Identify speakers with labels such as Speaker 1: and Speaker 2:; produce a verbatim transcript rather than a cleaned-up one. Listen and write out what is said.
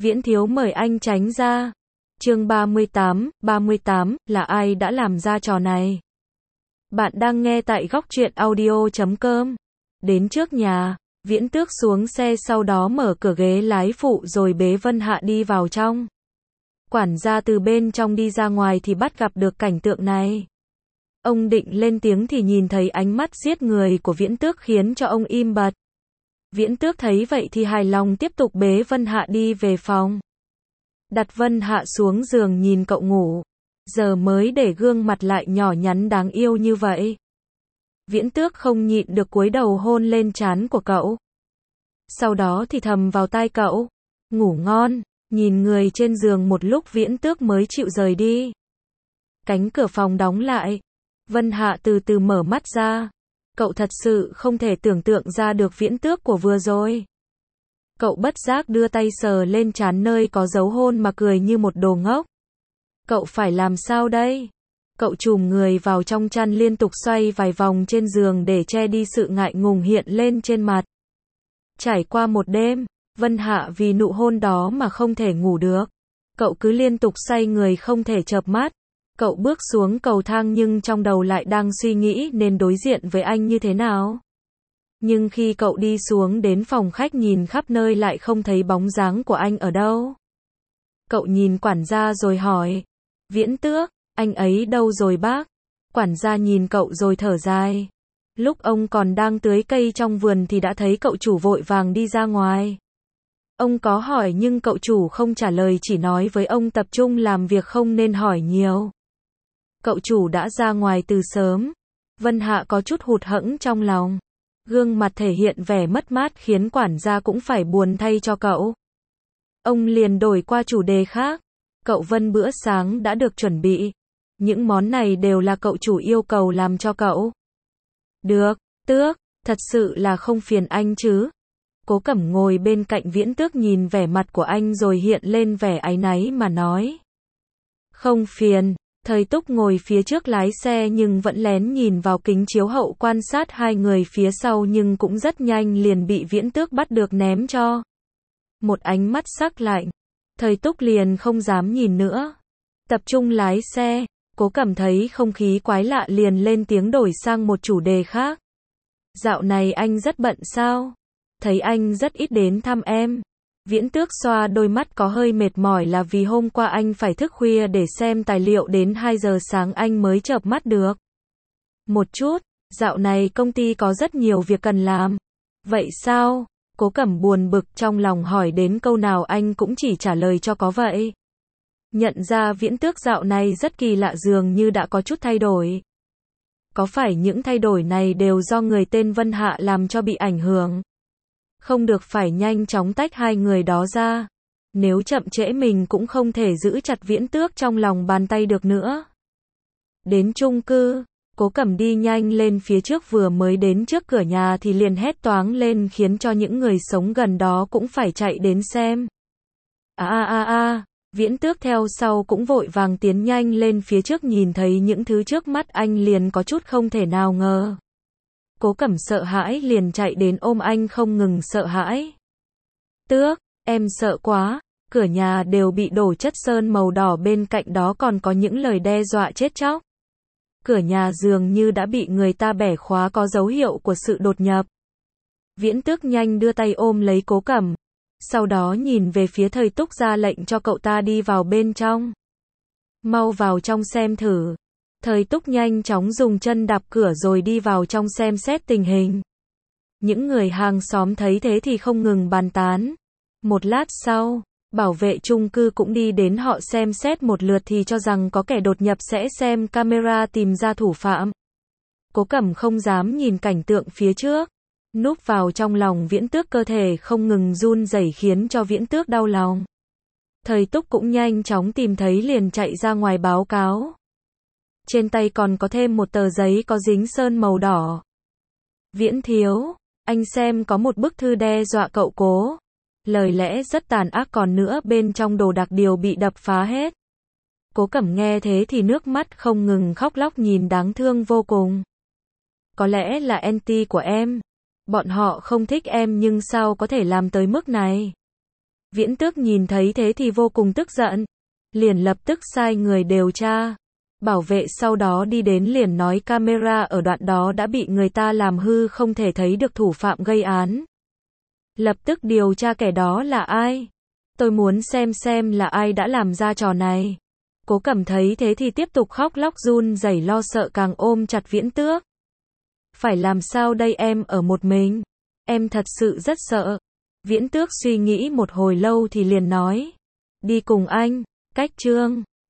Speaker 1: Viễn thiếu mời anh tránh ra. Chương ba mươi tám, ba mươi tám, là ai đã làm ra trò này? Bạn đang nghe tại góc truyện audio chấm com. Đến trước nhà, Viễn Tước xuống xe sau đó mở cửa ghế lái phụ rồi bế Vân Hạ đi vào trong. Quản gia từ bên trong đi ra ngoài thì bắt gặp được cảnh tượng này. Ông định lên tiếng thì nhìn thấy ánh mắt giết người của Viễn Tước khiến cho ông im bặt. Viễn Tước thấy vậy thì hài lòng tiếp tục bế Vân Hạ đi về phòng. Đặt Vân Hạ xuống giường nhìn cậu ngủ. Giờ mới để gương mặt lại nhỏ nhắn đáng yêu như vậy. Viễn Tước không nhịn được cúi đầu hôn lên trán của cậu. Sau đó thì thầm vào tai cậu. Ngủ ngon. Nhìn người trên giường một lúc Viễn Tước mới chịu rời đi. Cánh cửa phòng đóng lại. Vân Hạ từ từ mở mắt ra. Cậu thật sự không thể tưởng tượng ra được Viễn Tước của vừa rồi. Cậu bất giác đưa tay sờ lên trán nơi có dấu hôn mà cười như một đồ ngốc. Cậu phải làm sao đây? Cậu chùm người vào trong chăn liên tục xoay vài vòng trên giường để che đi sự ngại ngùng hiện lên trên mặt. Trải qua một đêm, Vân Hạ vì nụ hôn đó mà không thể ngủ được. Cậu cứ liên tục xoay người không thể chợp mắt. Cậu bước xuống cầu thang nhưng trong đầu lại đang suy nghĩ nên đối diện với anh như thế nào. Nhưng khi cậu đi xuống đến phòng khách nhìn khắp nơi lại không thấy bóng dáng của anh ở đâu. Cậu nhìn quản gia rồi hỏi. Viễn Tước, anh ấy đâu rồi bác? Quản gia nhìn cậu rồi thở dài. Lúc ông còn đang tưới cây trong vườn thì đã thấy cậu chủ vội vàng đi ra ngoài. Ông có hỏi nhưng cậu chủ không trả lời, chỉ nói với ông tập trung làm việc không nên hỏi nhiều. Cậu chủ đã ra ngoài từ sớm. Vân Hạ có chút hụt hẫng trong lòng. Gương mặt thể hiện vẻ mất mát khiến quản gia cũng phải buồn thay cho cậu. Ông liền đổi qua chủ đề khác. Cậu Vân, bữa sáng đã được chuẩn bị. Những món này đều là cậu chủ yêu cầu làm cho cậu. Được, Tước, thật sự là không phiền anh chứ? Cố Cẩm ngồi bên cạnh Viễn Tước nhìn vẻ mặt của anh rồi hiện lên vẻ áy náy mà nói. Không phiền. Thời Túc ngồi phía trước lái xe nhưng vẫn lén nhìn vào kính chiếu hậu quan sát hai người phía sau nhưng cũng rất nhanh liền bị Viễn Tước bắt được ném cho một ánh mắt sắc lạnh. Thời Túc liền không dám nhìn nữa. Tập trung lái xe. Cố Cẩm thấy không khí quái lạ liền lên tiếng đổi sang một chủ đề khác. Dạo này anh rất bận sao? Thấy anh rất ít đến thăm em. Viễn Tước xoa đôi mắt có hơi mệt mỏi là vì hôm qua anh phải thức khuya để xem tài liệu đến hai giờ sáng anh mới chợp mắt được. Một chút, dạo này công ty có rất nhiều việc cần làm. Vậy sao? Cố Cẩm buồn bực trong lòng hỏi đến câu nào anh cũng chỉ trả lời cho có vậy. Nhận ra Viễn Tước dạo này rất kỳ lạ, dường như đã có chút thay đổi. Có phải những thay đổi này đều do người tên Vân Hạ làm cho bị ảnh hưởng? Không được, phải nhanh chóng tách hai người đó ra. Nếu chậm trễ mình cũng không thể giữ chặt Viễn Tước trong lòng bàn tay được nữa. Đến chung cư, Cố Cẩm đi nhanh lên phía trước, vừa mới đến trước cửa nhà thì liền hét toáng lên khiến cho những người sống gần đó cũng phải chạy đến xem. A a a a, Viễn Tước theo sau cũng vội vàng tiến nhanh lên phía trước, nhìn thấy những thứ trước mắt anh liền có chút không thể nào ngờ. Cố Cẩm sợ hãi liền chạy đến ôm anh không ngừng sợ hãi. Tước, em sợ quá. Cửa nhà đều bị đổ chất sơn màu đỏ, bên cạnh đó còn có những lời đe dọa chết chóc. Cửa nhà dường như đã bị người ta bẻ khóa, có dấu hiệu của sự đột nhập. Viễn Tước nhanh đưa tay ôm lấy Cố Cẩm. Sau đó nhìn về phía Thời Túc ra lệnh cho cậu ta đi vào bên trong. Mau vào trong xem thử. Thời Túc nhanh chóng dùng chân đạp cửa rồi đi vào trong xem xét tình hình. Những người hàng xóm thấy thế thì không ngừng bàn tán. Một lát sau, bảo vệ chung cư cũng đi đến, họ xem xét một lượt thì cho rằng có kẻ đột nhập sẽ xem camera tìm ra thủ phạm. Cố Cẩm không dám nhìn cảnh tượng phía trước. Núp vào trong lòng Viễn Tước, cơ thể không ngừng run rẩy khiến cho Viễn Tước đau lòng. Thời Túc cũng nhanh chóng tìm thấy liền chạy ra ngoài báo cáo. Trên tay còn có thêm một tờ giấy có dính sơn màu đỏ. Viễn thiếu, anh xem có một bức thư đe dọa cậu Cố. Lời lẽ rất tàn ác, còn nữa bên trong đồ đạc đều bị đập phá hết. Cố Cẩm nghe thế thì nước mắt không ngừng khóc lóc, nhìn đáng thương vô cùng. Có lẽ là anti của em. Bọn họ không thích em nhưng sao có thể làm tới mức này. Viễn Tước nhìn thấy thế thì vô cùng tức giận. Liền lập tức sai người điều tra. Bảo vệ sau đó đi đến liền nói camera ở đoạn đó đã bị người ta làm hư không thể thấy được thủ phạm gây án. Lập tức điều tra kẻ đó là ai. Tôi muốn xem xem là ai đã làm ra trò này. Cố Cẩm thấy thế thì tiếp tục khóc lóc run rẩy lo sợ càng ôm chặt Viễn Tước. Phải làm sao đây em ở một mình. Em thật sự rất sợ. Viễn Tước suy nghĩ một hồi lâu thì liền nói. Đi cùng anh. Cách Trương.